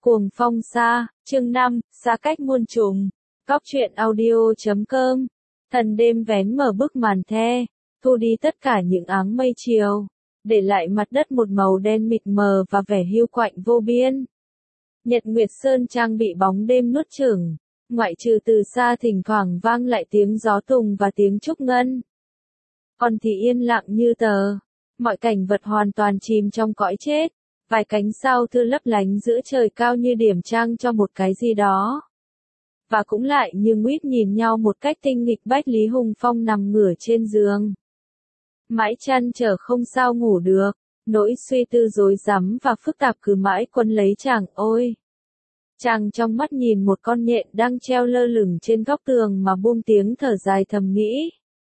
Cuồng phong xa, chương 5, xa cách muôn trùng. Cóc truyện audio.com. Thần đêm vén mở bức màn the, thu đi tất cả những áng mây chiều, để lại mặt đất một màu đen mịt mờ và vẻ hiu quạnh vô biên. Nhật nguyệt sơn trang bị bóng đêm nuốt chửng, ngoại trừ từ xa thỉnh thoảng vang lại tiếng gió tùng và tiếng trúc ngân. Còn thì yên lặng như tờ, mọi cảnh vật hoàn toàn chìm trong cõi chết. Vài cánh sao thư lấp lánh giữa trời cao như điểm trang cho một cái gì đó. Và cũng lại như nguýt nhìn nhau một cách tinh nghịch. Bách Lý Hùng Phong nằm ngửa trên giường, mãi chăn trở không sao ngủ được, nỗi suy tư rối rắm và phức tạp cứ mãi quấn lấy chàng. Ôi! Chàng trong mắt nhìn một con nhện đang treo lơ lửng trên góc tường mà buông tiếng thở dài thầm nghĩ.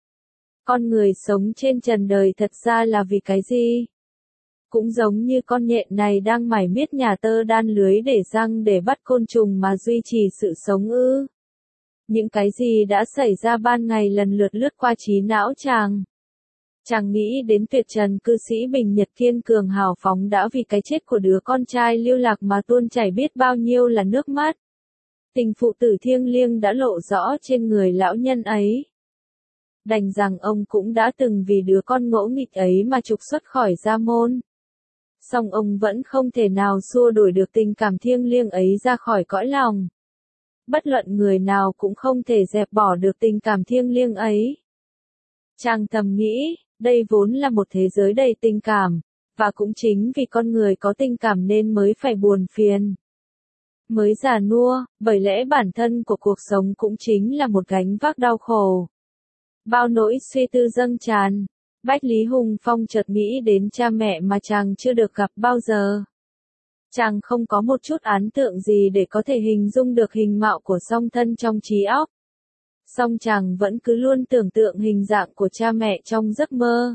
Con người sống trên trần đời thật ra là vì cái gì? Cũng giống như con nhện này đang mải miết nhà tơ đan lưới để răng để bắt côn trùng mà duy trì sự sống ư. Những cái gì đã xảy ra ban ngày lần lượt lướt qua trí não chàng. Chàng nghĩ đến tuyệt trần cư sĩ Bình Nhật kiên cường hào phóng đã vì cái chết của đứa con trai lưu lạc mà tuôn chảy biết bao nhiêu là nước mắt. Tình phụ tử thiêng liêng đã lộ rõ trên người lão nhân ấy. Đành rằng ông cũng đã từng vì đứa con ngỗ nghịch ấy mà trục xuất khỏi gia môn. Song ông vẫn không thể nào xua đuổi được tình cảm thiêng liêng ấy ra khỏi cõi lòng. Bất luận người nào cũng không thể dẹp bỏ được tình cảm thiêng liêng ấy. Chàng thầm nghĩ, đây vốn là một thế giới đầy tình cảm, và cũng chính vì con người có tình cảm nên mới phải buồn phiền. Mới già nua, bởi lẽ bản thân của cuộc sống cũng chính là một gánh vác đau khổ. Bao nỗi suy tư dâng tràn. Bách Lý Hùng Phong chợt nghĩ đến cha mẹ mà chàng chưa được gặp bao giờ. Chàng không có một chút ấn tượng gì để có thể hình dung được hình mạo của song thân trong trí óc. Song chàng vẫn cứ luôn tưởng tượng hình dạng của cha mẹ trong giấc mơ.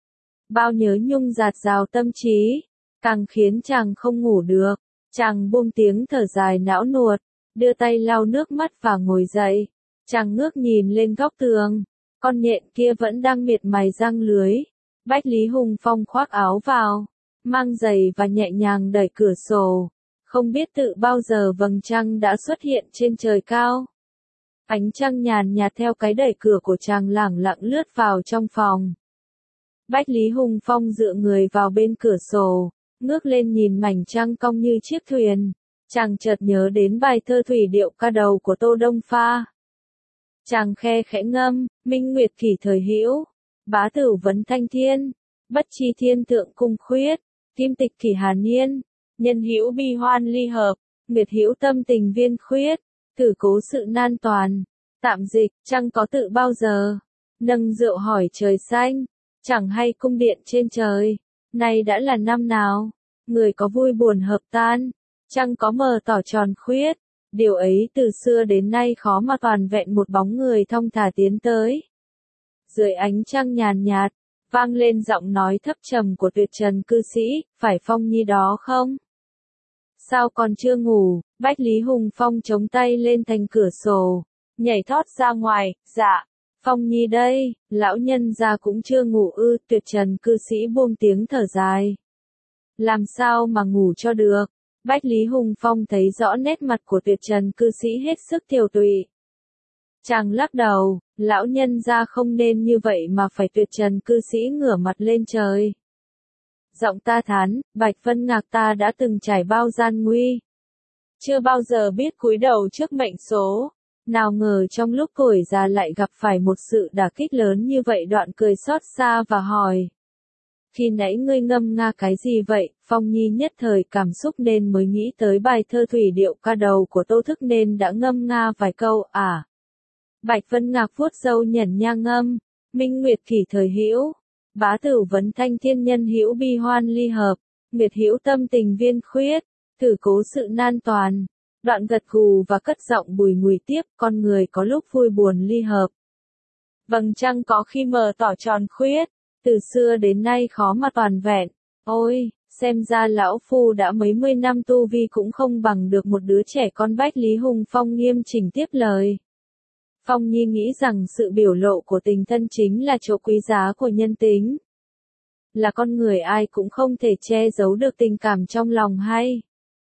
Bao nhớ nhung dạt dào tâm trí, càng khiến chàng không ngủ được. Chàng buông tiếng thở dài não nuột, đưa tay lau nước mắt và ngồi dậy. Chàng ngước nhìn lên góc tường. Con nhện kia vẫn đang miệt mài răng lưới. Bách Lý Hùng Phong khoác áo vào, mang giày và nhẹ nhàng đẩy cửa sổ. Không biết tự bao giờ vầng trăng đã xuất hiện trên trời cao. Ánh trăng nhàn nhạt theo cái đẩy cửa của chàng lẳng lặng lướt vào trong phòng. Bách Lý Hùng Phong dựa người vào bên cửa sổ, ngước lên nhìn mảnh trăng cong như chiếc thuyền. Chàng chợt nhớ đến bài thơ thủy điệu ca đầu của Tô Đông Pha. Chàng khe khẽ ngâm, minh nguyệt kỷ thời hữu, bá tử vấn thanh thiên, bất chi thiên tượng cung khuyết, kim tịch kỷ hàn niên, nhân hữu bi hoan ly hợp, nguyệt hữu tâm tình viên khuyết, thử cố sự nan toàn. Tạm dịch, trăng có tự bao giờ, nâng rượu hỏi trời xanh, chẳng hay cung điện trên trời, nay đã là năm nào, người có vui buồn hợp tan, trăng có mờ tỏ tròn khuyết. Điều ấy từ xưa đến nay khó mà toàn vẹn một bóng người thong thả tiến tới. Dưới ánh trăng nhàn nhạt, vang lên giọng nói thấp trầm của tuyệt trần cư sĩ, phải Phong Nhi đó không? Sao còn chưa ngủ? Bách Lý Hùng Phong chống tay lên thành cửa sổ, nhảy thót ra ngoài, dạ, Phong Nhi đây, lão nhân gia cũng chưa ngủ ư? Tuyệt trần cư sĩ buông tiếng thở dài. Làm sao mà ngủ cho được? Bách Lý Hùng Phong thấy rõ nét mặt của tuyệt trần cư sĩ hết sức tiều tụy. Chàng lắc đầu, lão nhân gia không nên như vậy mà phải. Tuyệt trần cư sĩ ngửa mặt lên trời. Giọng ta thán, Bạch Vân Ngạc ta đã từng trải bao gian nguy. Chưa bao giờ biết cúi đầu trước mệnh số. Nào ngờ trong lúc tuổi già lại gặp phải một sự đả kích lớn như vậy. Đoạn cười xót xa và hỏi. Khi nãy ngươi ngâm nga cái gì vậy? Phong Nhi nhất thời cảm xúc nên mới nghĩ tới bài thơ thủy điệu ca đầu của Tô Thức nên đã ngâm nga vài câu. À! Bạch Vân Ngạc vuốt râu nhẩn nha ngâm, minh nguyệt kỷ thời hữu, bá tử vấn thanh thiên nhân hữu bi hoan ly hợp, nguyệt hữu tâm tình viên khuyết, thử cố sự nan toàn. Đoạn gật gù và cất giọng bùi ngùi tiếp, con người có lúc vui buồn ly hợp. Vầng trăng có khi mờ tỏ tròn khuyết. Từ xưa đến nay khó mà toàn vẹn. Ôi, xem ra lão phu đã mấy mươi năm tu vi cũng không bằng được một đứa trẻ con. Bách Lý Hùng Phong nghiêm chỉnh tiếp lời. Phong Nhi nghĩ rằng sự biểu lộ của tình thân chính là chỗ quý giá của nhân tính. Là con người ai cũng không thể che giấu được tình cảm trong lòng hay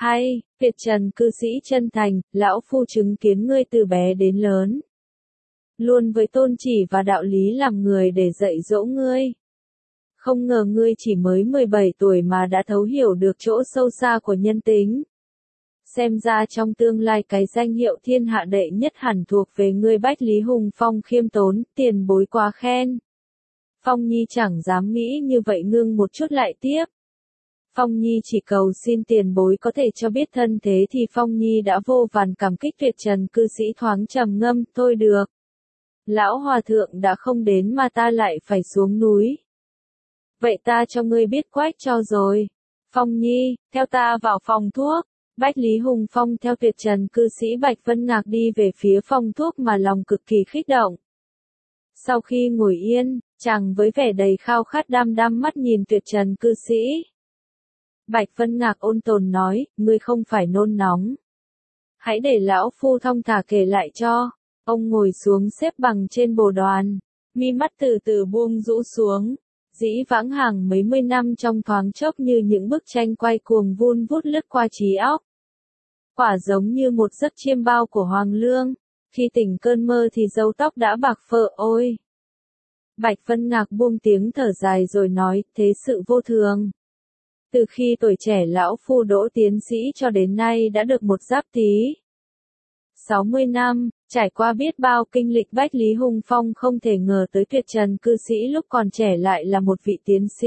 Hay, Tuyệt Trần cư sĩ chân thành, lão phu chứng kiến ngươi từ bé đến lớn. Luôn với tôn chỉ và đạo lý làm người để dạy dỗ ngươi. Không ngờ ngươi chỉ mới 17 tuổi mà đã thấu hiểu được chỗ sâu xa của nhân tính. Xem ra trong tương lai cái danh hiệu thiên hạ đệ nhất hẳn thuộc về ngươi. Bách Lý Hùng Phong khiêm tốn, tiền bối quá khen. Phong Nhi chẳng dám nghĩ như vậy, ngưng một chút lại tiếp. Phong Nhi chỉ cầu xin tiền bối có thể cho biết thân thế thì Phong Nhi đã vô vàn cảm kích. Tuyệt Trần cư sĩ thoáng trầm ngâm, thôi được. Lão hòa thượng đã không đến mà ta lại phải xuống núi. Vậy ta cho ngươi biết quách cho rồi. Phong Nhi, theo ta vào phòng thuốc. Bách Lý Hùng Phong theo Tuyệt Trần cư sĩ Bạch Vân Ngạc đi về phía phòng thuốc mà lòng cực kỳ kích động. Sau khi ngồi yên, chàng với vẻ đầy khao khát đăm đăm mắt nhìn Tuyệt Trần cư sĩ. Bạch Vân Ngạc ôn tồn nói, ngươi không phải nôn nóng. Hãy để lão phu thong thả kể lại cho. Ông ngồi xuống xếp bằng trên bồ đoàn, mi mắt từ từ buông rũ xuống. Dĩ vãng hàng mấy mươi năm trong thoáng chốc như những bức tranh quay cuồng vun vút lướt qua trí óc. Quả giống như một giấc chiêm bao của Hoàng Lương, khi tỉnh cơn mơ thì râu tóc đã bạc phơ ôi. Bạch Vân Ngạc buông tiếng thở dài rồi nói, thế sự vô thường. Từ khi tuổi trẻ lão phu đỗ tiến sĩ cho đến nay đã được một giáp tý. 60 năm, trải qua biết bao kinh lịch. Bách Lý Hùng Phong không thể ngờ tới Tuyệt Trần cư sĩ lúc còn trẻ lại là một vị tiến sĩ.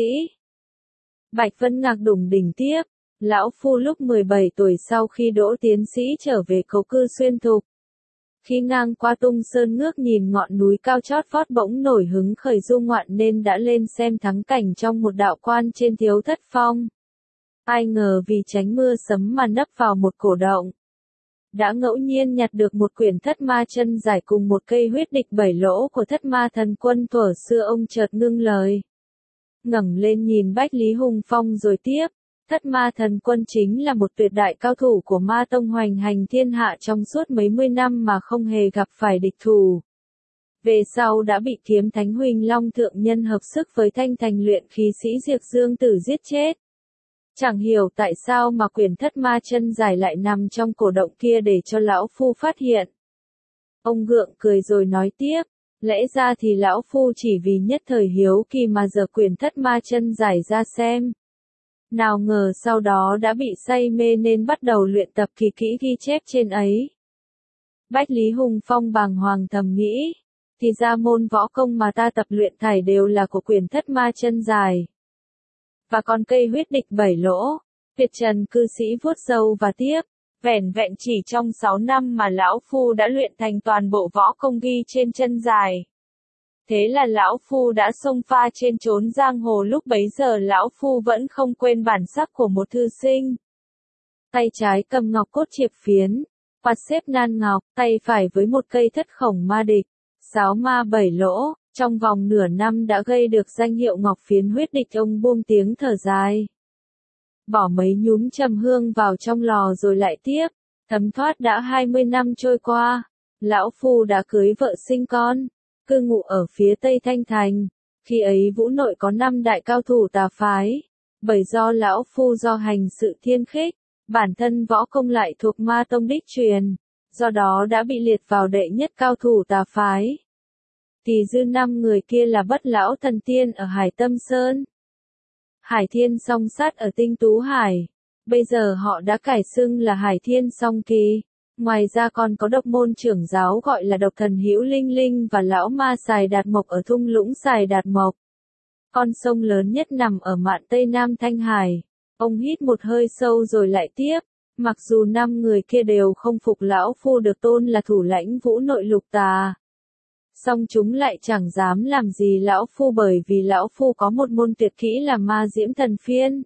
Bạch Vân Ngạc đủng đỉnh tiếp, lão phu lúc 17 tuổi sau khi đỗ tiến sĩ trở về cố cư Xuyên Thục. Khi ngang qua Tung Sơn ngước nhìn ngọn núi cao chót vót bỗng nổi hứng khởi du ngoạn nên đã lên xem thắng cảnh trong một đạo quan trên Thiếu Thất Phong. Ai ngờ vì tránh mưa sấm mà nấp vào một cổ động. Đã ngẫu nhiên nhặt được một quyển Thất Ma Chân Giải cùng một cây huyết địch 7 lỗ của Thất Ma Thần Quân thuở xưa. Ông chợt ngưng lời, ngẩng lên nhìn Bách Lý Hùng Phong rồi tiếp, Thất Ma Thần Quân chính là một tuyệt đại cao thủ của Ma Tông hoành hành thiên hạ trong suốt mấy mươi năm mà không hề gặp phải địch thủ. Về sau đã bị Kiếm Thánh Huỳnh Long thượng nhân hợp sức với Thanh Thành luyện khí sĩ Diệp Dương Tử giết chết. Chẳng hiểu tại sao mà quyển Thất Ma Chân Giải lại nằm trong cổ động kia để cho lão phu phát hiện. Ông gượng cười rồi nói tiếp, lẽ ra thì lão phu chỉ vì nhất thời hiếu kỳ mà giở quyển Thất Ma Chân Giải ra xem. Nào ngờ sau đó đã bị say mê nên bắt đầu luyện tập kỳ kỹ ghi chép trên ấy. Bách Lý Hùng Phong bàng hoàng thầm nghĩ, thì ra môn võ công mà ta tập luyện thảy đều là của quyển Thất Ma Chân Giải. Và còn cây huyết địch 7 lỗ. Tuyệt Trần cư sĩ vuốt râu và tiếp, vẻn vẹn chỉ trong 6 năm mà lão phu đã luyện thành toàn bộ võ công ghi trên chân dài. Thế là lão phu đã xông pha trên chốn giang hồ, lúc bấy giờ lão phu vẫn không quên bản sắc của một thư sinh. Tay trái cầm ngọc cốt chiệp phiến, quạt xếp nan ngọc, tay phải với một cây thất khổng ma địch, sáo ma 7 lỗ. Trong vòng nửa năm đã gây được danh hiệu Ngọc Phiến huyết địch. Ông buông tiếng thở dài, bỏ mấy nhúm trầm hương vào trong lò rồi lại tiếp, thấm thoát đã 20 năm trôi qua, lão phu đã cưới vợ sinh con, cư ngụ ở phía Tây Thanh Thành. Khi ấy Vũ Nội có 5 đại cao thủ tà phái, bởi do lão phu do hành sự thiên khích, bản thân võ công lại thuộc Ma Tông đích truyền, do đó đã bị liệt vào đệ nhất cao thủ tà phái. Thì dư 5 người kia là Bất Lão Thần Tiên ở Hải Tâm Sơn, Hải Thiên Song Sát ở Tinh Tú Hải, bây giờ họ đã cải xưng là Hải Thiên Song Kỳ. Ngoài ra còn có độc môn trưởng giáo gọi là Độc Thần Hữu Linh Linh và Lão Ma Sài Đạt Mộc ở thung lũng Sài Đạt Mộc. Con sông lớn nhất nằm ở mạn Tây Nam Thanh Hải. Ông hít một hơi sâu rồi lại tiếp, mặc dù 5 người kia đều không phục lão phu được tôn là thủ lãnh Vũ Nội lục tà, song chúng lại chẳng dám làm gì lão phu, bởi vì lão phu có một môn tuyệt kỹ là Ma Diễm Thần Phiên.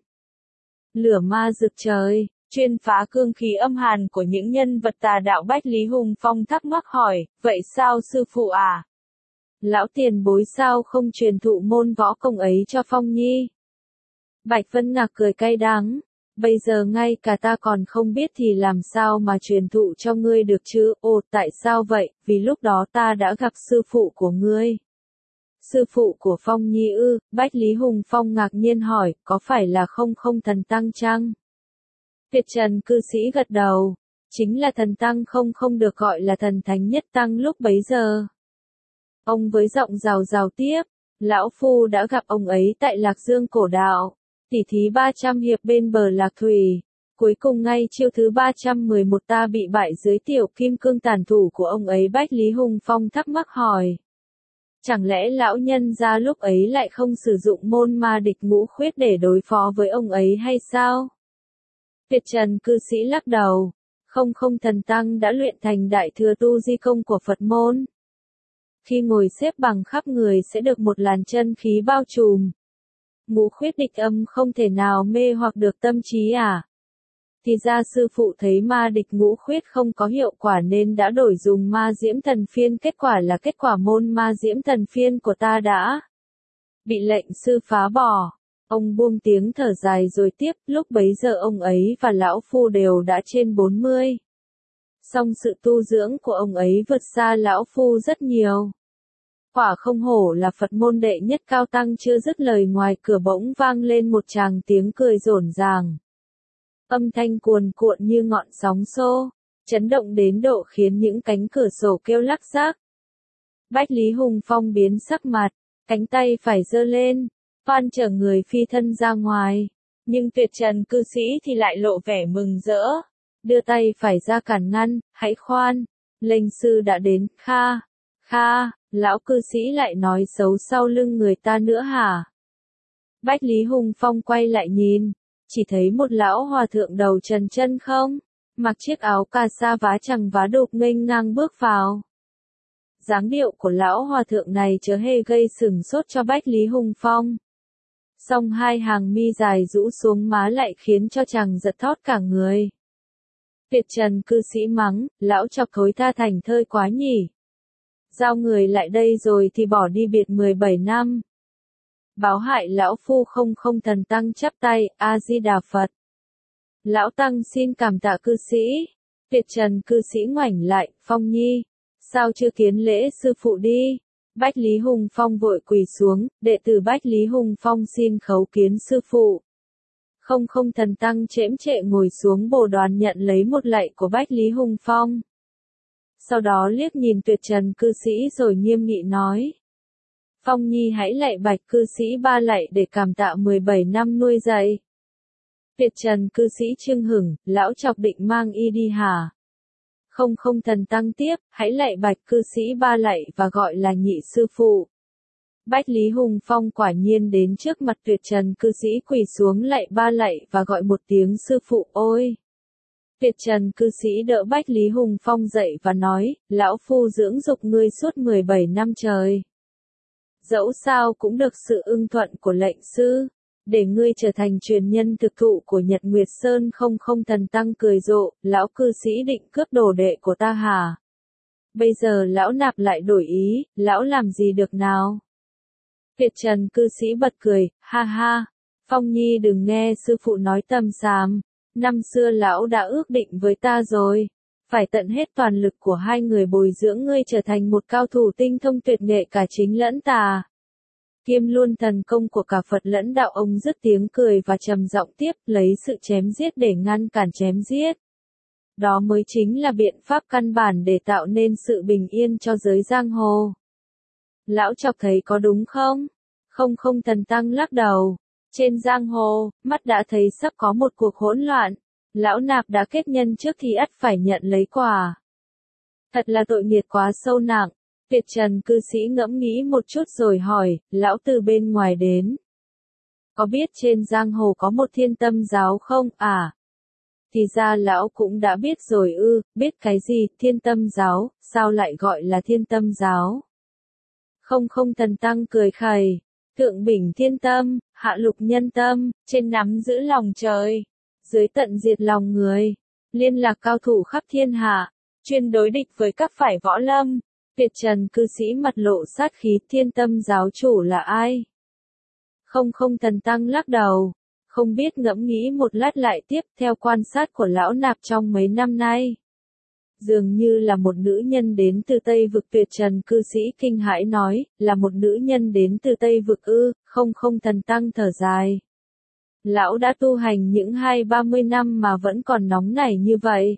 Lửa ma rực trời, chuyên phá cương khí âm hàn của những nhân vật tà đạo. Bách Lý Hùng Phong thắc mắc hỏi, vậy sao sư phụ à? Lão tiền bối sao không truyền thụ môn võ công ấy cho Phong Nhi? Bạch Vân Ngạc cười cay đắng, bây giờ ngay cả ta còn không biết thì làm sao mà truyền thụ cho ngươi được chứ? Ồ, tại sao vậy? Vì lúc đó ta đã gặp sư phụ của ngươi. Sư phụ của Phong Nhi ư? Bách Lý Hùng Phong ngạc nhiên hỏi, có phải là Không Không Thần Tăng chăng? Tuyệt trần cư sĩ gật đầu. Chính là thần tăng không được gọi là thần thánh nhất tăng lúc bấy giờ. Ông với giọng rào rào tiếp. Lão Phu đã gặp ông ấy tại Lạc Dương cổ đạo. Tỉ thí 300 hiệp bên bờ Lạc Thủy. Cuối cùng ngay chiêu thứ 311 ta bị bại dưới tiểu kim cương tàn thủ của ông ấy. Bách Lý Hùng Phong thắc mắc hỏi. Chẳng lẽ lão nhân ra lúc ấy lại không sử dụng môn ma địch ngũ khuyết để đối phó với ông ấy hay sao? Tuyệt trần cư sĩ lắc đầu. Không thần tăng đã luyện thành đại thừa tu di công của Phật môn. Khi ngồi xếp bằng khắp người sẽ được một làn chân khí bao trùm. Ngũ khuyết địch âm không thể nào mê hoặc được tâm trí à? Thì ra sư phụ thấy ma địch ngũ khuyết không có hiệu quả nên đã đổi dùng ma diễm thần phiên, kết quả là kết quả môn ma diễm thần phiên của ta đã bị lệnh sư phá bỏ. Ông buông tiếng thở dài rồi tiếp, lúc bấy giờ ông ấy và lão Phu đều đã trên 40. Song sự tu dưỡng của ông ấy vượt xa lão Phu rất nhiều. Quả không hổ là Phật môn đệ nhất cao tăng. Chưa dứt lời ngoài cửa bỗng vang lên một tràng tiếng cười rộn ràng. Âm thanh cuồn cuộn như ngọn sóng xô, chấn động đến độ khiến những cánh cửa sổ kêu lắc rác. Bách Lý Hùng Phong biến sắc mặt, cánh tay phải giơ lên, toan chở người phi thân ra ngoài. Nhưng tuyệt trần cư sĩ thì lại lộ vẻ mừng rỡ, đưa tay phải ra cản ngăn, hãy khoan, lệnh sư đã đến. Kha, lão cư sĩ lại nói xấu sau lưng người ta nữa hả? Bách Lý Hùng Phong quay lại nhìn, chỉ thấy một lão hòa thượng đầu trần chân không, mặc chiếc áo cà sa vá chằng vá đục nghênh ngang bước vào. Dáng điệu của lão hòa thượng này chớ hề gây sửng sốt cho Bách Lý Hùng Phong. Song hai hàng mi dài rũ xuống má lại khiến cho chàng giật thót cả người. Tuyệt trần cư sĩ mắng, lão chọc thối tha thành thơi quá nhỉ. Giao người lại đây rồi thì bỏ đi biệt 17 năm. Báo hại lão Phu không thần tăng chắp tay, A-di-đà Phật. Lão tăng xin cảm tạ cư sĩ. Tuyệt trần cư sĩ ngoảnh lại, Phong Nhi, sao chưa kiến lễ sư phụ đi? Bách Lý Hùng Phong vội quỳ xuống, đệ tử Bách Lý Hùng Phong xin khấu kiến sư phụ. Không thần tăng chễm trệ ngồi xuống bồ đoàn nhận lấy một lạy của Bách Lý Hùng Phong. Sau đó liếc nhìn tuyệt trần cư sĩ rồi nghiêm nghị nói. Phong Nhi hãy lạy Bạch cư sĩ 3 lạy để cảm tạ 17 năm nuôi dạy. Tuyệt trần cư sĩ chưng hửng, lão chọc định mang y đi hả? Không thần tăng tiếp, hãy lạy Bạch cư sĩ 3 lạy và gọi là nhị sư phụ. Bách Lý Hùng Phong quả nhiên đến trước mặt tuyệt trần cư sĩ quỳ xuống lạy 3 lạy và gọi một tiếng sư phụ. Ôi! Tuyệt trần cư sĩ đỡ Bách Lý Hùng Phong dậy và nói, lão Phu dưỡng dục ngươi suốt 17 năm trời. Dẫu sao cũng được sự ưng thuận của lệnh sư, để ngươi trở thành truyền nhân thực thụ của Nhật Nguyệt Sơn. Không thần tăng cười rộ, lão cư sĩ định cướp đồ đệ của ta hả? Bây giờ lão nạp lại đổi ý, lão làm gì được nào? Tuyệt trần cư sĩ bật cười, ha, Phong Nhi đừng nghe sư phụ nói tầm xàm, năm xưa lão đã ước định với ta rồi. Phải tận hết toàn lực của hai người bồi dưỡng ngươi trở thành một cao thủ tinh thông tuyệt nghệ cả chính lẫn tà. Kiêm luôn thần công của cả Phật lẫn đạo. Ông dứt tiếng cười và trầm giọng tiếp, lấy sự chém giết để ngăn cản chém giết. Đó mới chính là biện pháp căn bản để tạo nên sự bình yên cho giới giang hồ. Lão chọc thấy có đúng không? Không thần tăng lắc đầu. Trên giang hồ, mắt đã thấy sắp có một cuộc hỗn loạn. Lão nạp đã kết nhân trước thì ắt phải nhận lấy quả. Thật là tội nghiệp quá sâu nặng. Tuyệt trần cư sĩ ngẫm nghĩ một chút rồi hỏi, lão từ bên ngoài đến. Có biết trên giang hồ có một Thiên Tâm giáo không à? Thì ra lão cũng đã biết rồi ư, biết cái gì, Thiên Tâm giáo, sao lại gọi là Thiên Tâm giáo? Không thần tăng cười khẩy, thượng bình thiên tâm, hạ lục nhân tâm, trên nắm giữ lòng trời, dưới tận diệt lòng người, liên lạc cao thủ khắp thiên hạ, chuyên đối địch với các phải võ lâm. Tuyệt trần cư sĩ mặt lộ sát khí, Thiên Tâm giáo chủ là ai? Không thần tăng lắc đầu, không biết, ngẫm nghĩ một lát lại tiếp, theo quan sát của lão nạp trong mấy năm nay. Dường như là một nữ nhân đến từ Tây Vực. Tuyệt trần cư sĩ kinh hãi nói, là một nữ nhân đến từ Tây Vực ư? Không thần tăng thở dài. Lão đã tu hành những 20-30 năm mà vẫn còn nóng nảy như vậy.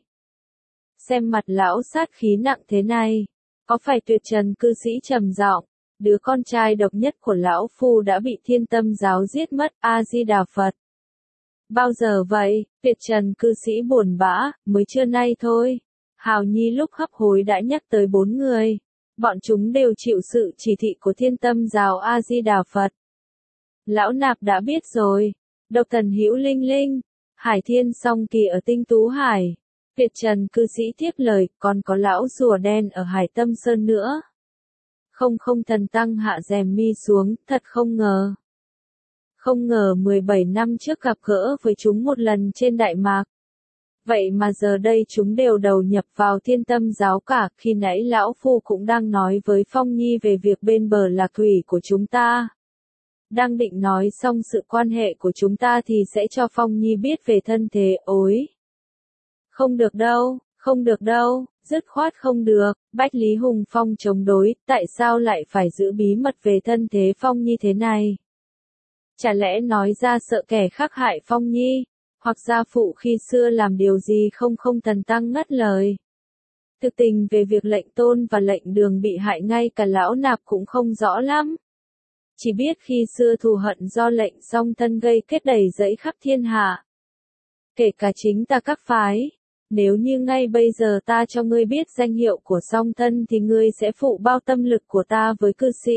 Xem mặt lão sát khí nặng thế này, có phải Tuyệt Trần cư sĩ trầm giọng, đứa con trai độc nhất của lão phu đã bị Thiên Tâm giáo giết mất, A Di Đà Phật. Bao giờ vậy? Tuyệt Trần cư sĩ buồn bã, mới trưa nay thôi. Hào Nhi lúc hấp hối đã nhắc tới 4 người. Bọn chúng đều chịu sự chỉ thị của Thiên Tâm giáo A Di Đà Phật. Lão Nạp đã biết rồi. Độc Thần Hữu Linh Linh, Hải Thiên Song Kỳ ở Tinh Tú Hải. Tuyệt Trần cư sĩ tiếp lời, còn có lão rùa đen ở Hải Tâm Sơn nữa. Không thần tăng hạ rèm mi xuống, thật không ngờ. Không ngờ 17 năm trước gặp gỡ với chúng một lần trên Đại Mạc. Vậy mà giờ đây chúng đều đầu nhập vào Thiên Tâm giáo cả, khi nãy lão phu cũng đang nói với Phong Nhi về việc bên bờ là thủy của chúng ta. Đang định nói xong sự quan hệ của chúng ta thì sẽ cho Phong Nhi biết về thân thế, ối. Không được đâu, dứt khoát không được, Bách Lý Hùng Phong chống đối, tại sao lại phải giữ bí mật về thân thế Phong Nhi thế này? Chả lẽ nói ra sợ kẻ khác hại Phong Nhi, hoặc gia phụ khi xưa làm điều gì không thần tăng ngắt lời. Thực tình về việc lệnh tôn và lệnh đường bị hại ngay cả lão nạp cũng không rõ lắm. Chỉ biết khi xưa thù hận do lệnh song thân gây kết đầy rẫy khắp thiên hạ. Kể cả chính ta các phái, nếu như ngay bây giờ ta cho ngươi biết danh hiệu của song thân thì ngươi sẽ phụ bao tâm lực của ta với cư sĩ.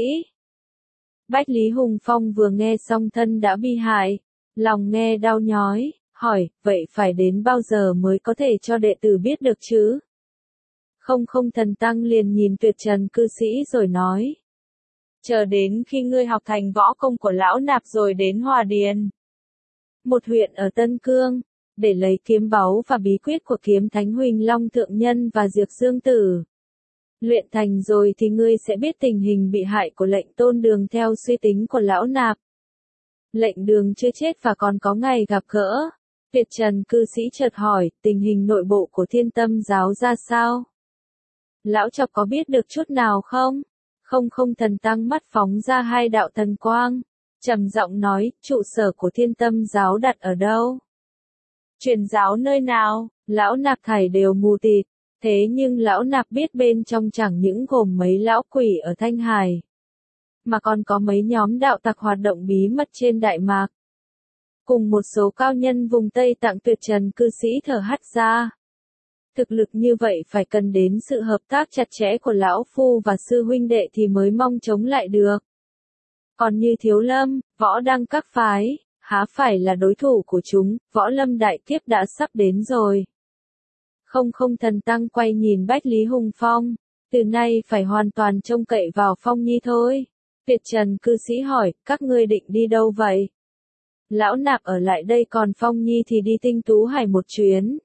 Bách Lý Hùng Phong vừa nghe song thân đã bị hại, lòng nghe đau nhói, hỏi, vậy phải đến bao giờ mới có thể cho đệ tử biết được chứ? Không thần tăng liền nhìn Tuyệt Trần cư sĩ rồi nói. Chờ đến khi ngươi học thành võ công của lão nạp rồi đến Hòa Điền, một huyện ở Tân Cương, để lấy kiếm báu và bí quyết của kiếm Thánh Huỳnh Long Thượng Nhân và Diệp Dương Tử. Luyện thành rồi thì ngươi sẽ biết tình hình bị hại của lệnh tôn đường theo suy tính của lão nạp. Lệnh đường chưa chết và còn có ngày gặp gỡ. Tuyệt Trần cư sĩ chợt hỏi, tình hình nội bộ của Thiên Tâm giáo ra sao? Lão Chọc có biết được chút nào không? Không thần tăng mắt phóng ra hai đạo thần quang. Trầm giọng nói, trụ sở của Thiên Tâm giáo đặt ở đâu? Truyền giáo nơi nào? Lão nạp thảy đều mù tịt. Thế nhưng lão nạp biết bên trong chẳng những gồm mấy lão quỷ ở Thanh Hải, mà còn có mấy nhóm đạo tặc hoạt động bí mật trên Đại Mạc. Cùng một số cao nhân vùng Tây Tạng. Tuyệt Trần cư sĩ thở hắt ra. Thực lực như vậy phải cần đến sự hợp tác chặt chẽ của lão phu và sư huynh đệ thì mới mong chống lại được. Còn như Thiếu Lâm, Võ Đăng các phái, há phải là đối thủ của chúng, Võ Lâm đại kiếp đã sắp đến rồi. Không thần tăng quay nhìn Bách Lý Hùng Phong, từ nay phải hoàn toàn trông cậy vào Phong Nhi thôi. Tuyệt Trần cư sĩ hỏi, các ngươi định đi đâu vậy? Lão nạp ở lại đây còn Phong Nhi thì đi Tinh Tú Hải một chuyến.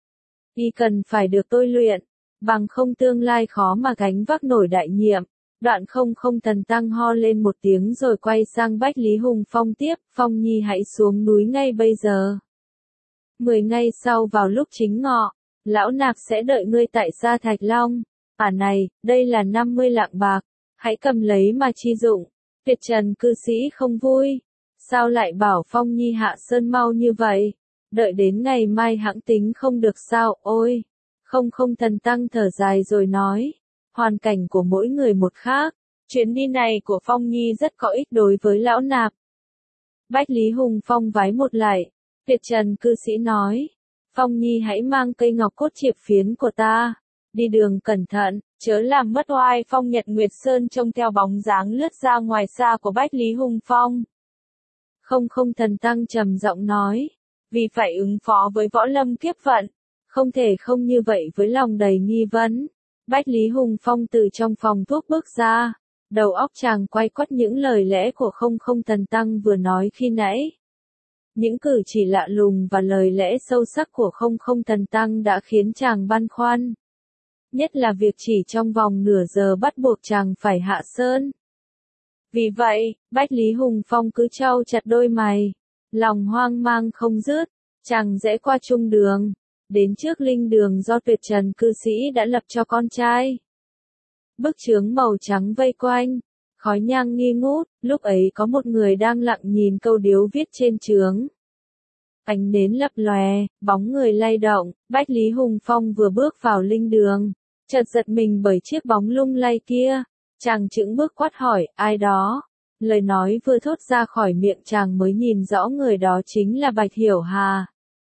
Y cần phải được tôi luyện, bằng không tương lai khó mà gánh vác nổi đại nhiệm. Đoạn không thần tăng ho lên một tiếng rồi quay sang Bách Lý Hùng Phong tiếp, Phong Nhi hãy xuống núi ngay bây giờ. 10 ngày sau vào lúc chính ngọ, lão nạp sẽ đợi ngươi tại Sa Thạch Long. Này, đây là 50 lạng bạc, hãy cầm lấy mà chi dụng. Tuyệt Trần cư sĩ không vui. Sao lại bảo Phong Nhi hạ sơn mau như vậy? Đợi đến ngày mai hãng tính không được sao, ôi. Không thần tăng thở dài rồi nói. Hoàn cảnh của mỗi người một khác. Chuyến đi này của Phong Nhi rất có ích đối với lão nạp. Bách Lý Hùng Phong vái một lại. Tuyệt Trần cư sĩ nói. Phong Nhi hãy mang cây ngọc cốt chiệp phiến của ta. Đi đường cẩn thận, chớ làm mất oai phong. Nhật Nguyệt Sơn trông theo bóng dáng lướt ra ngoài xa của Bách Lý Hùng Phong. Không thần tăng trầm giọng nói. Vì phải ứng phó với võ lâm kiếp vận, không thể không như vậy với lòng đầy nghi vấn. Bách Lý Hùng Phong từ trong phòng thuốc bước ra, đầu óc chàng quay quắt những lời lẽ của không thần tăng vừa nói khi nãy. Những cử chỉ lạ lùng và lời lẽ sâu sắc của không thần tăng đã khiến chàng băn khoăn. Nhất là việc chỉ trong vòng nửa giờ bắt buộc chàng phải hạ sơn. Vì vậy, Bách Lý Hùng Phong cứ trao chặt đôi mày, lòng hoang mang không dứt, chàng rẽ qua trung đường, đến trước linh đường do Tuyệt Trần cư sĩ đã lập cho con trai. Bức chướng màu trắng vây quanh, khói nhang nghi ngút, lúc ấy có một người đang lặng nhìn câu điếu viết trên chướng. Ánh nến lấp lòe, bóng người lay động, Bách Lý Hùng Phong vừa bước vào linh đường, chợt giật mình bởi chiếc bóng lung lay kia. Chàng chững bước quát hỏi, ai đó? Lời nói vừa thốt ra khỏi miệng chàng mới nhìn rõ người đó chính là Bạch Hiểu Hà.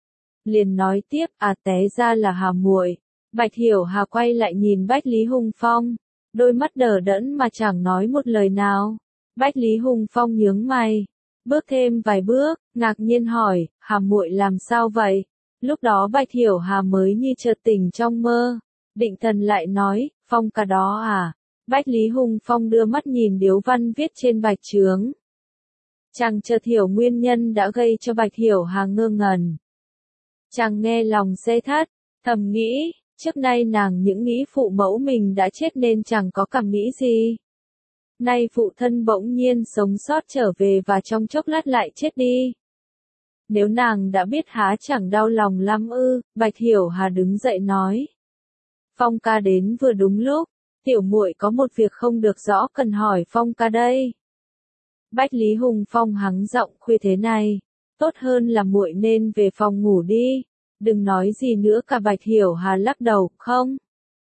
Liền nói tiếp, té ra là Hà muội. Bạch Hiểu Hà quay lại nhìn Bách Lý Hùng Phong, đôi mắt đờ đẫn mà chẳng nói một lời nào. Bách Lý Hùng Phong nhướng mày, bước thêm vài bước, ngạc nhiên hỏi, Hà muội làm sao vậy? Lúc đó Bạch Hiểu Hà mới như chợt tỉnh trong mơ, định thần lại nói, Phong ca đó à? Bách Lý Hùng Phong đưa mắt nhìn điếu văn viết trên bạch chướng. Chàng chợt hiểu nguyên nhân đã gây cho Bạch Hiểu Hà ngơ ngẩn. Chàng nghe lòng xê thắt, thầm nghĩ, trước nay nàng những nghĩ phụ mẫu mình đã chết nên chẳng có cảm nghĩ gì. Nay phụ thân bỗng nhiên sống sót trở về và trong chốc lát lại chết đi. Nếu nàng đã biết há chẳng đau lòng lắm ư? Bạch Hiểu Hà đứng dậy nói. Phong ca đến vừa đúng lúc, tiểu muội có một việc không được rõ cần hỏi Phong ca đây. Bách Lý Hùng Phong hắng giọng, khuya thế này, tốt hơn là muội nên về phòng ngủ đi, đừng nói gì nữa cả. Bạch Hiểu Hà lắc đầu, không.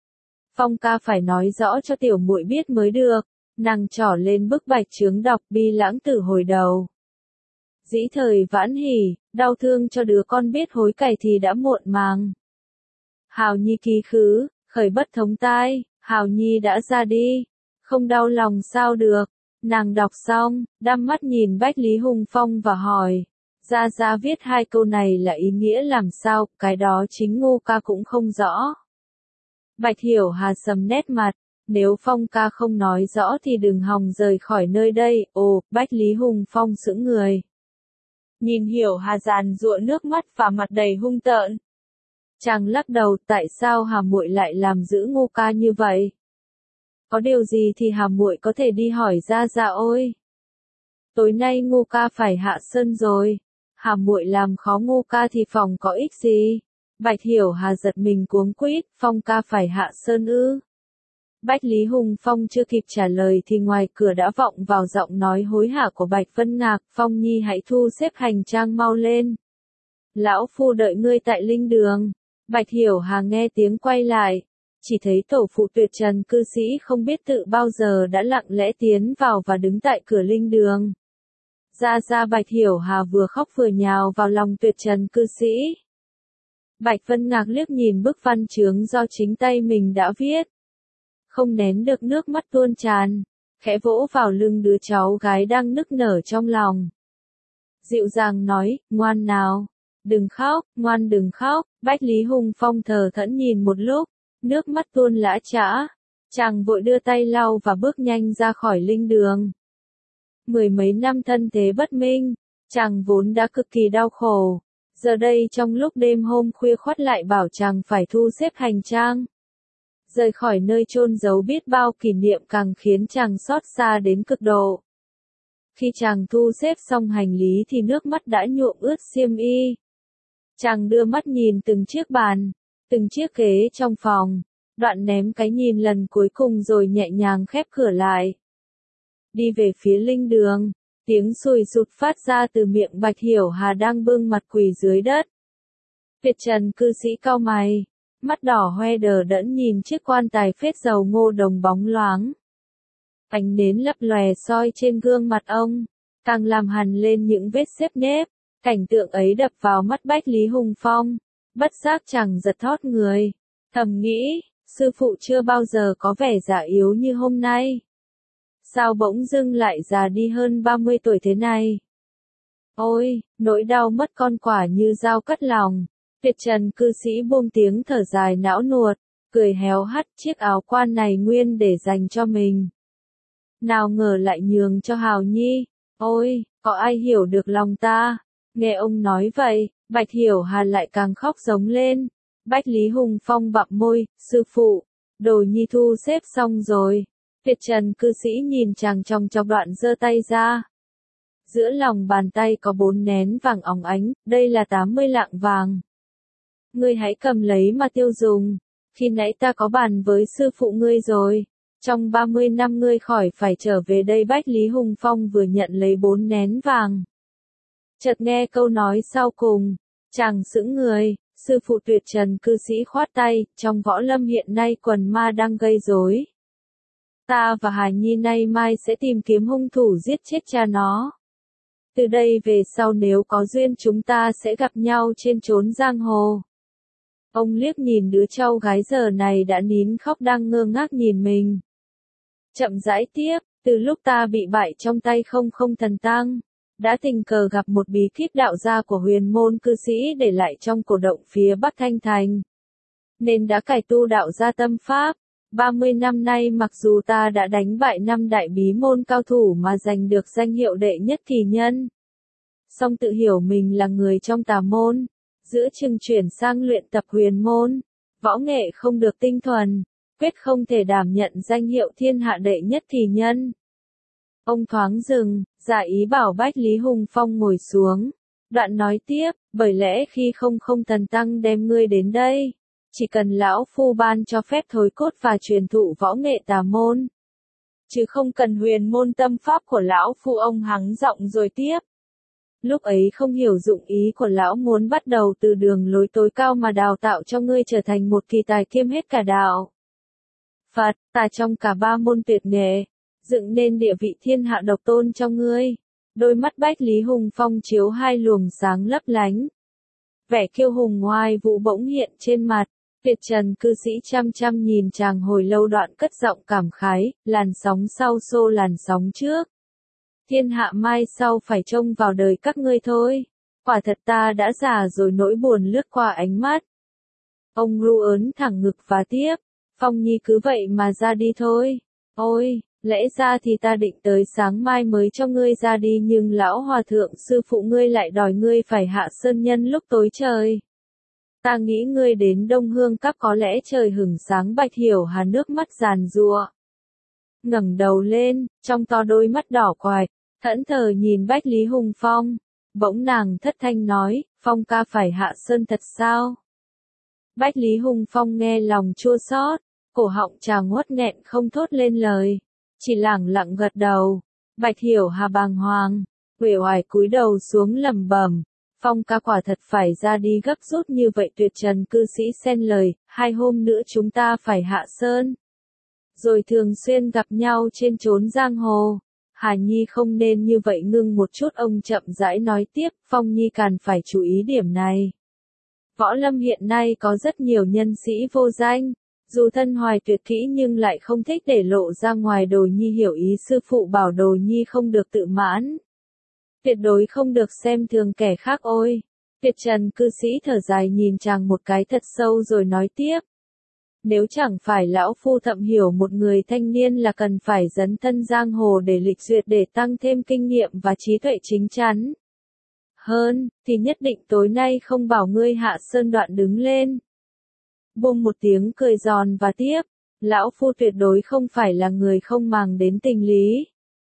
Phong ca phải nói rõ cho tiểu muội biết mới được. Nàng trỏ lên bức bạch chướng đọc bi lãng tử hồi đầu. Dĩ thời vãn hỉ, đau thương cho đứa con biết hối cải thì đã muộn màng. Hào nhi kỳ khứ, khởi bất thống tai, Hào nhi đã ra đi, không đau lòng sao được. Nàng đọc xong, đăm mắt nhìn Bách Lý Hùng Phong và hỏi, Gia viết hai câu này là ý nghĩa làm sao? Cái đó chính Ngô ca cũng không rõ. Bạch Hiểu Hà sầm nét mặt, nếu Phong ca không nói rõ thì đừng hòng rời khỏi nơi đây. Ồ, Bách Lý Hùng Phong sững người, nhìn Hiểu Hà giàn giụa nước mắt và mặt đầy hung tợn. Chàng lắc đầu, tại sao Hà muội lại làm giữ Ngô ca như vậy? Có điều gì thì Hà muội có thể đi hỏi Gia ôi. Tối nay Ngô ca phải hạ sơn rồi, Hà muội làm khó Ngô ca thì phòng có ích gì? Bạch Hiểu Hà giật mình cuống quýt, Phong ca phải hạ sơn ư? Bách Lý Hùng Phong chưa kịp trả lời thì ngoài cửa đã vọng vào giọng nói hối hả của Bạch Vân Ngạc, Phong nhi hãy thu xếp hành trang mau lên. Lão phu đợi ngươi tại linh đường. Bạch Hiểu Hà nghe tiếng quay lại, chỉ thấy tổ phụ Tuyệt Trần cư sĩ không biết tự bao giờ đã lặng lẽ tiến vào và đứng tại cửa linh đường. Ra Bạch Hiểu Hà vừa khóc vừa nhào vào lòng Tuyệt Trần cư sĩ. Bạch Vân Ngạc liếc nhìn bức văn chướng do chính tay mình đã viết, không nén được nước mắt tuôn tràn, khẽ vỗ vào lưng đứa cháu gái đang nức nở trong lòng. Dịu dàng nói, ngoan nào, đừng khóc, ngoan đừng khóc. Bách Lý Hùng Phong thờ thẫn nhìn một lúc, nước mắt tuôn lã chã, chàng vội đưa tay lau và bước nhanh ra khỏi linh đường. Mười mấy năm thân thế bất minh, chàng vốn đã cực kỳ đau khổ, giờ đây trong lúc đêm hôm khuya khoắt lại bảo chàng phải thu xếp hành trang. Rời khỏi nơi chôn giấu biết bao kỷ niệm càng khiến chàng xót xa đến cực độ. Khi chàng thu xếp xong hành lý thì nước mắt đã nhuộm ướt xiêm y. Chàng đưa mắt nhìn từng chiếc bàn, từng chiếc ghế trong phòng, đoạn ném cái nhìn lần cuối cùng rồi nhẹ nhàng khép cửa lại. Đi về phía linh đường, tiếng sùi sụt phát ra từ miệng Bạch Hiểu Hà đang bưng mặt quỳ dưới đất. Tuyệt Trần cư sĩ cau mày, mắt đỏ hoe đờ đẫn nhìn chiếc quan tài phết dầu ngô đồng bóng loáng. Ánh nến lấp lòe soi trên gương mặt ông, càng làm hằn lên những vết xếp nếp. Cảnh tượng ấy đập vào mắt Bách Lý Hùng Phong, bất giác chàng giật thót người, thầm nghĩ, sư phụ chưa bao giờ có vẻ già yếu như hôm nay. Sao bỗng dưng lại già đi hơn 30 tuổi thế này? Ôi, nỗi đau mất con quả như dao cắt lòng. Tuyệt Trần cư sĩ buông tiếng thở dài não nuột, cười héo hắt, chiếc áo quan này nguyên để dành cho mình. Nào ngờ lại nhường cho Hào nhi. Ôi, có ai hiểu được lòng ta? Nghe ông nói vậy, Bạch Hiểu Hà lại càng khóc giống lên. Bách Lý Hùng Phong bặm môi, sư phụ, đồ nhi thu xếp xong rồi. Tuyệt Trần cư sĩ nhìn chàng trong đoạn giơ tay ra. Giữa lòng bàn tay có 4 nén vàng óng ánh, đây là 80 lạng vàng. Ngươi hãy cầm lấy mà tiêu dùng, khi nãy ta có bàn với sư phụ ngươi rồi. Trong 30 năm ngươi khỏi phải trở về đây. Bách Lý Hùng Phong vừa nhận lấy 4 nén vàng. Chợt nghe câu nói sau cùng, chàng sững người, sư phụ Tuyệt Trần cư sĩ khoát tay, trong võ lâm hiện nay quần ma đang gây rối. Ta và Hà Nhi nay mai sẽ tìm kiếm hung thủ giết chết cha nó. Từ đây về sau nếu có duyên chúng ta sẽ gặp nhau trên chốn giang hồ. Ông liếc nhìn đứa cháu gái giờ này đã nín khóc đang ngơ ngác nhìn mình. Chậm rãi tiếp, từ lúc ta bị bại trong tay không thần tăng, đã tình cờ gặp một bí kíp đạo gia của huyền môn cư sĩ để lại trong cổ động phía Bắc Thanh Thành. Nên đã cải tu đạo gia tâm pháp. 30 năm nay mặc dù ta đã đánh bại 5 đại bí môn cao thủ mà giành được danh hiệu đệ nhất kỳ nhân, song tự hiểu mình là người trong tà môn, giữa chừng chuyển sang luyện tập huyền môn, võ nghệ không được tinh thuần, quyết không thể đảm nhận danh hiệu thiên hạ đệ nhất kỳ nhân. Ông thoáng dừng, giả ý bảo Bách Lý Hùng Phong ngồi xuống, đoạn nói tiếp, bởi lẽ khi không thần tăng đem ngươi đến đây, chỉ cần lão phu ban cho phép thối cốt và truyền thụ võ nghệ tà môn, chứ không cần huyền môn tâm pháp của lão phu. Ông hắng giọng rồi tiếp. Lúc ấy không hiểu dụng ý của lão muốn bắt đầu từ đường lối tối cao mà đào tạo cho ngươi trở thành một kỳ tài kiêm hết cả đạo Phật, tà trong cả ba môn tuyệt nghệ, dựng nên địa vị thiên hạ độc tôn cho ngươi. Đôi mắt Bách Lý Hùng Phong chiếu hai luồng sáng lấp lánh. Vẻ kiêu hùng ngoai vũ bỗng hiện trên mặt. Tuyệt Trần cư sĩ chăm chăm nhìn chàng hồi lâu đoạn cất giọng cảm khái, làn sóng sau xô làn sóng trước. Thiên hạ mai sau phải trông vào đời các ngươi thôi. Quả thật ta đã già rồi, nỗi buồn lướt qua ánh mắt. Ông ru ớn thẳng ngực và tiếp. Phong Nhi cứ vậy mà ra đi thôi. Ôi, lẽ ra thì ta định tới sáng mai mới cho ngươi ra đi, nhưng lão hòa thượng sư phụ ngươi lại đòi ngươi phải hạ sơn nhân lúc tối trời. Ta nghĩ ngươi đến Đông Hương Các có lẽ trời hửng sáng. Bạch Hiểu Hà nước mắt giàn giụa, ngẩng đầu lên, trong to đôi mắt đỏ quạch, thẫn thờ nhìn Bách Lý Hùng Phong. Bỗng nàng thất thanh nói, Phong ca phải hạ sơn thật sao? Bách Lý Hùng Phong nghe lòng chua xót, cổ họng chàng uất nghẹn không thốt lên lời, chỉ lẳng lặng gật đầu. Bạch Hiểu Hà bàng hoàng, uể oải cúi đầu xuống lẩm bẩm, Phong ca quả thật phải ra đi gấp rút như vậy. Tuyệt Trần cư sĩ xen lời, 2 hôm nữa chúng ta phải hạ sơn, rồi thường xuyên gặp nhau trên chốn giang hồ. Hà Nhi không nên như vậy. Ngưng một chút ông chậm rãi nói tiếp, Phong Nhi cần phải chú ý điểm này. Võ lâm hiện nay có rất nhiều nhân sĩ vô danh, dù thân hoài tuyệt kỹ nhưng lại không thích để lộ ra ngoài. Đồ Nhi hiểu ý sư phụ bảo Đồ Nhi không được tự mãn, tuyệt đối không được xem thường kẻ khác. Ôi, Tuyệt Trần cư sĩ thở dài nhìn chàng một cái thật sâu rồi nói tiếp. Nếu chẳng phải lão phu thậm hiểu một người thanh niên là cần phải dấn thân giang hồ để lịch duyệt, để tăng thêm kinh nghiệm và trí tuệ chín chắn hơn, thì nhất định tối nay không bảo ngươi hạ sơn. Đoạn đứng lên, buông một tiếng cười giòn và tiếp, lão phu tuyệt đối không phải là người không màng đến tình lý.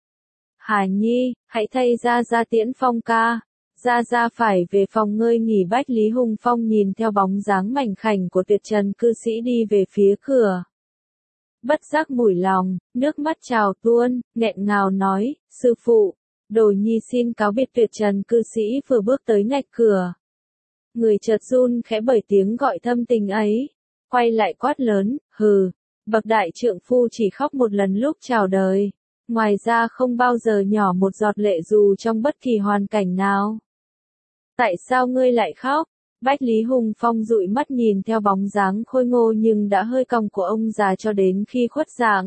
Hà Nhi, hãy thay ra tiễn Phong ca. Ra phải về phòng ngơi nghỉ. Bách Lý Hùng Phong nhìn theo bóng dáng mảnh khảnh của Tuyệt Trần cư sĩ đi về phía cửa, bất giác mủi lòng, nước mắt trào tuôn, nghẹn ngào nói, sư phụ, Đồ Nhi xin cáo biệt. Tuyệt Trần cư sĩ vừa bước tới ngạch cửa, người chợt run khẽ bởi tiếng gọi thâm tình ấy, quay lại quát lớn, hừ, bậc đại trượng phu chỉ khóc một lần lúc chào đời, ngoài ra không bao giờ nhỏ một giọt lệ dù trong bất kỳ hoàn cảnh nào. Tại sao ngươi lại khóc? Bách Lý Hùng Phong dụi mắt nhìn theo bóng dáng khôi ngô nhưng đã hơi cong của ông già cho đến khi khuất dạng.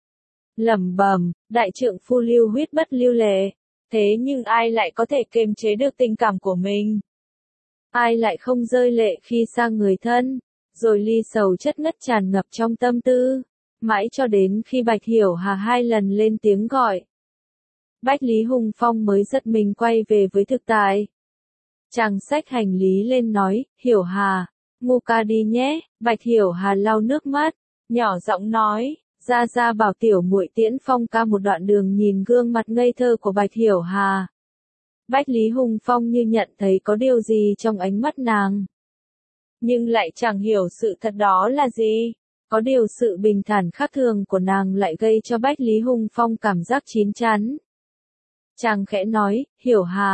Lẩm bẩm, đại trượng phu lưu huyết bất lưu lệ. Thế nhưng ai lại có thể kiềm chế được tình cảm của mình? Ai lại không rơi lệ khi xa người thân? Rồi ly sầu chất ngất tràn ngập trong tâm tư. Mãi cho đến khi Bạch Hiểu Hà 2 lần lên tiếng gọi, Bách Lý Hùng Phong mới giật mình quay về với thực tại. Chàng xách hành lý lên nói, Hiểu Hà, ngu ca đi nhé. Bạch Hiểu Hà lau nước mắt, nhỏ giọng nói, ra bảo tiểu muội tiễn Phong ca một đoạn đường. Nhìn gương mặt ngây thơ của Bạch Hiểu Hà, Bách Lý Hùng Phong như nhận thấy có điều gì trong ánh mắt nàng, nhưng lại chẳng hiểu sự thật đó là gì. Có điều sự bình thản khác thường của nàng lại gây cho Bách Lý Hùng Phong cảm giác chín chắn. Chàng khẽ nói, Hiểu Hà,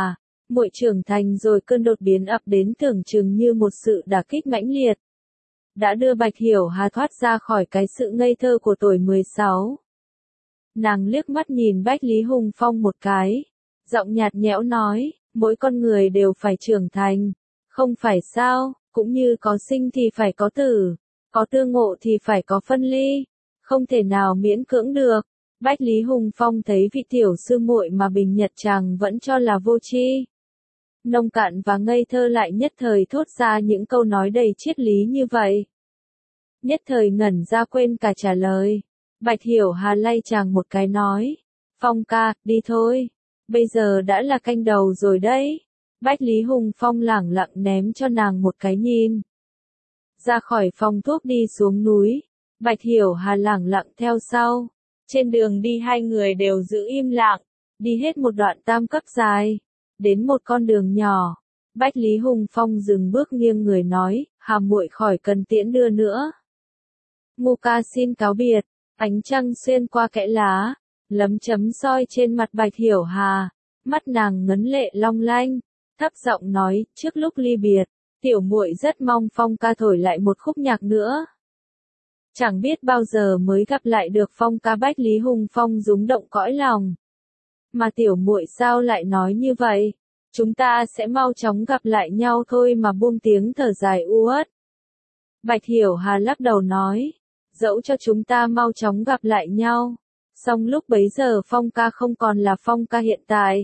Muội trưởng thành rồi, cơn đột biến ập đến tưởng chừng như một sự đả kích mãnh liệt. Đã đưa Bạch Hiểu Hà thoát ra khỏi cái sự ngây thơ của tuổi 16. Nàng liếc mắt nhìn Bách Lý Hùng Phong một cái, giọng nhạt nhẽo nói, mỗi con người đều phải trưởng thành, không phải sao, cũng như có sinh thì phải có tử, có tương ngộ thì phải có phân ly, không thể nào miễn cưỡng được. Bách Lý Hùng Phong thấy vị tiểu sư muội mà Bình Nhật chàng vẫn cho là vô tri, nông cạn và ngây thơ lại nhất thời thốt ra những câu nói đầy triết lý như vậy. Nhất thời ngẩn ra quên cả trả lời. Bạch Hiểu Hà lay chàng một cái nói, Phong ca, đi thôi, bây giờ đã là canh đầu rồi đấy. Bách Lý Hùng Phong lẳng lặng ném cho nàng một cái nhìn. Ra khỏi phòng thuốc đi xuống núi, Bạch Hiểu Hà lẳng lặng theo sau. Trên đường đi hai người đều giữ im lặng, đi hết một đoạn tam cấp dài, đến một con đường nhỏ. Bách Lý Hùng Phong dừng bước nghiêng người nói, Hà muội khỏi cần tiễn đưa nữa. Ngô ca xin cáo biệt. Ánh trăng xuyên qua kẽ lá, lấm chấm soi trên mặt Bạch Hiểu Hà, mắt nàng ngấn lệ long lanh, thấp giọng nói, trước lúc ly biệt, tiểu muội rất mong Phong ca thổi lại một khúc nhạc nữa. Chẳng biết bao giờ mới gặp lại được Phong ca. Bách Lý Hùng Phong rúng động cõi lòng. Mà tiểu muội sao lại nói như vậy? Chúng ta sẽ mau chóng gặp lại nhau thôi mà, buông tiếng thở dài u uất. Bạch Hiểu Hà lắc đầu nói, dẫu cho chúng ta mau chóng gặp lại nhau, song lúc bấy giờ Phong ca không còn là Phong ca hiện tại,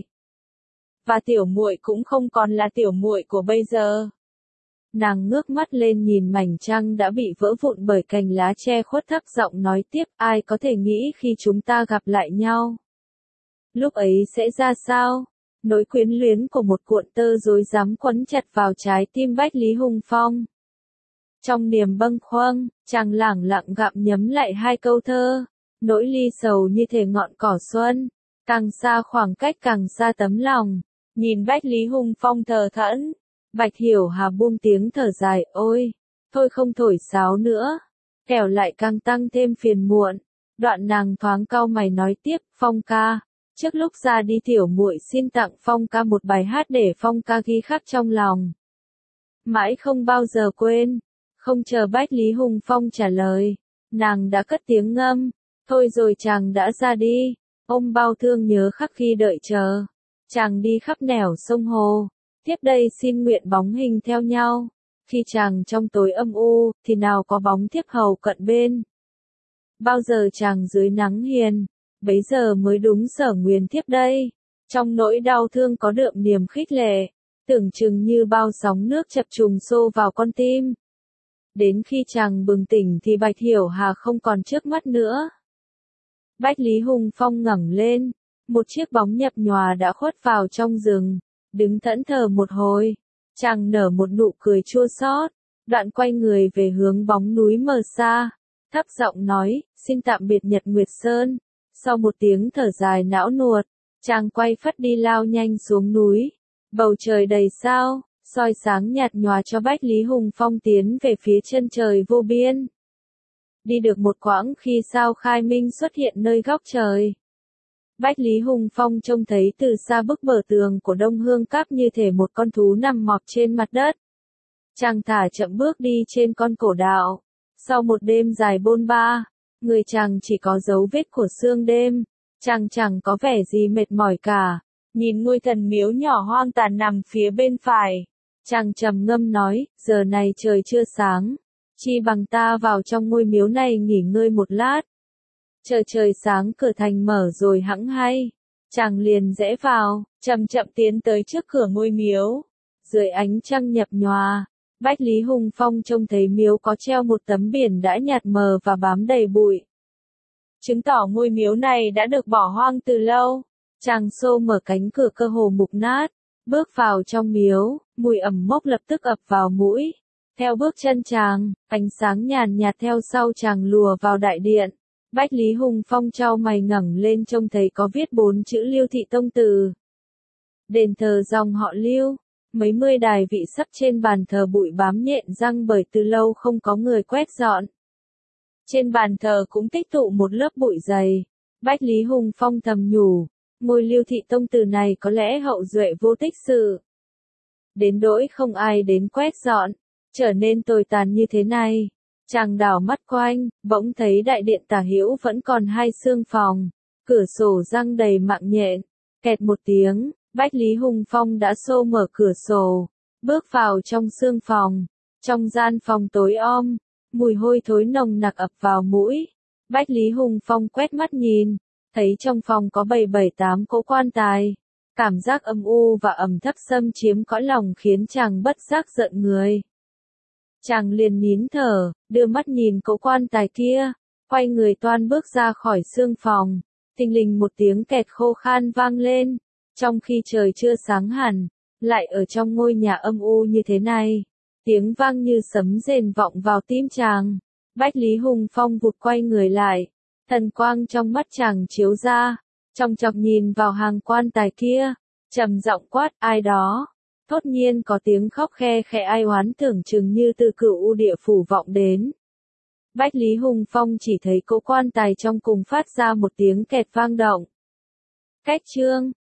và tiểu muội cũng không còn là tiểu muội của bây giờ. Nàng ngước mắt lên nhìn mảnh trăng đã bị vỡ vụn bởi cành lá che khuất, thấp giọng nói tiếp, ai có thể nghĩ khi chúng ta gặp lại nhau, lúc ấy sẽ ra sao? Nỗi quyến luyến của một cuộn tơ rối rắm quấn chặt vào trái tim Bách Lý Hùng Phong. Trong niềm bâng khuâng, chàng lẳng lặng gặm nhấm lại hai câu thơ, nỗi ly sầu như thể ngọn cỏ xuân, càng xa khoảng cách càng xa tấm lòng. Nhìn Bách Lý Hùng Phong thờ thẫn, Bạch Hiểu Hà buông tiếng thở dài, ôi, thôi không thổi sáo nữa, kẻo lại càng tăng thêm phiền muộn. Đoạn nàng thoáng cau mày nói tiếp, Phong ca, trước lúc ra đi tiểu muội xin tặng Phong ca một bài hát để Phong ca ghi khắc trong lòng, mãi không bao giờ quên. Không chờ Bách Lý Hùng Phong trả lời, nàng đã cất tiếng ngâm, thôi rồi chàng đã ra đi, ôm bao thương nhớ khắc khi đợi chờ. Chàng đi khắp nẻo sông hồ, tiếp đây xin nguyện bóng hình theo nhau, khi chàng trong tối âm u, thì nào có bóng thiếp hầu cận bên. Bao giờ chàng dưới nắng hiền, bấy giờ mới đúng sở nguyền thiếp đây. Trong nỗi đau thương có đượm niềm khích lệ, tưởng chừng như bao sóng nước chập trùng xô vào con tim. Đến khi chàng bừng tỉnh thì Bạch Hiểu Hà không còn trước mắt nữa. Bách Lý Hùng Phong ngẩng lên, một chiếc bóng nhập nhòa đã khuất vào trong rừng, đứng thẫn thờ một hồi, chàng nở một nụ cười chua xót, đoạn quay người về hướng bóng núi mờ xa, thấp giọng nói, xin tạm biệt Nhật Nguyệt Sơn. Sau một tiếng thở dài não nuột, chàng quay phắt đi lao nhanh xuống núi, bầu trời đầy sao, soi sáng nhạt nhòa cho Bách Lý Hùng Phong tiến về phía chân trời vô biên. Đi được một quãng khi sao khai minh xuất hiện nơi góc trời. Bách Lý Hùng Phong trông thấy từ xa bức bờ tường của Đông Hương Các như thể một con thú nằm mọp trên mặt đất. Chàng thả chậm bước đi trên con cổ đạo. Sau một đêm dài bôn ba, người chàng chỉ có dấu vết của sương đêm. Chàng chẳng có vẻ gì mệt mỏi cả. Nhìn ngôi thần miếu nhỏ hoang tàn nằm phía bên phải, chàng trầm ngâm nói, giờ này trời chưa sáng, chi bằng ta vào trong ngôi miếu này nghỉ ngơi một lát. Chờ trời sáng cửa thành mở rồi hẵng hay. Chàng liền rẽ vào, chậm chậm tiến tới trước cửa ngôi miếu. Dưới ánh trăng nhập nhòa, Bách Lý Hùng Phong trông thấy miếu có treo một tấm biển đã nhạt mờ và bám đầy bụi, chứng tỏ ngôi miếu này đã được bỏ hoang từ lâu. Chàng xô mở cánh cửa cơ hồ mục nát, bước vào trong miếu, mùi ẩm mốc lập tức ập vào mũi. Theo bước chân chàng, ánh sáng nhàn nhạt theo sau chàng lùa vào đại điện. Bách Lý Hùng Phong chau mày ngẩng lên trông thấy có viết 4 chữ Lưu Thị Tông Từ. Đền thờ dòng họ Lưu, mấy mươi đài vị sắp trên bàn thờ bụi bám nhện răng bởi từ lâu không có người quét dọn. Trên bàn thờ cũng tích tụ một lớp bụi dày. Bách Lý Hùng Phong thầm nhủ, ngôi Lưu Thị Tông từ này có lẽ hậu duệ vô tích sự. Đến nỗi không ai đến quét dọn, trở nên tồi tàn như thế này. Chàng đảo mắt quanh, bỗng thấy đại điện tả hữu vẫn còn hai xương phòng, cửa sổ răng đầy mạng nhện. Kẹt một tiếng, Bách Lý Hùng Phong đã xô mở cửa sổ, bước vào trong xương phòng. Trong gian phòng tối om, mùi hôi thối nồng nặc ập vào mũi. Bách Lý Hùng Phong quét mắt nhìn, thấy trong phòng có 7-8 cỗ quan tài. Cảm giác âm u và ẩm thấp xâm chiếm cõi lòng khiến chàng bất giác giận người. Chàng liền nín thở, đưa mắt nhìn cỗ quan tài kia, quay người toan bước ra khỏi xương phòng. Thình lình một tiếng kẹt khô khan vang lên, trong khi trời chưa sáng hẳn, lại ở trong ngôi nhà âm u như thế này. Tiếng vang như sấm rền vọng vào tim chàng. Bách Lý Hùng Phong vụt quay người lại, thần quang trong mắt chàng chiếu ra, chòng chọc nhìn vào hàng quan tài kia, trầm giọng quát ai đó. Thốt nhiên có tiếng khóc khe khẽ ai oán tưởng chừng như từ cửu u địa phủ vọng đến. Bách Lý Hùng Phong chỉ thấy cỗ quan tài trong cùng phát ra một tiếng kẹt vang động. Cách chương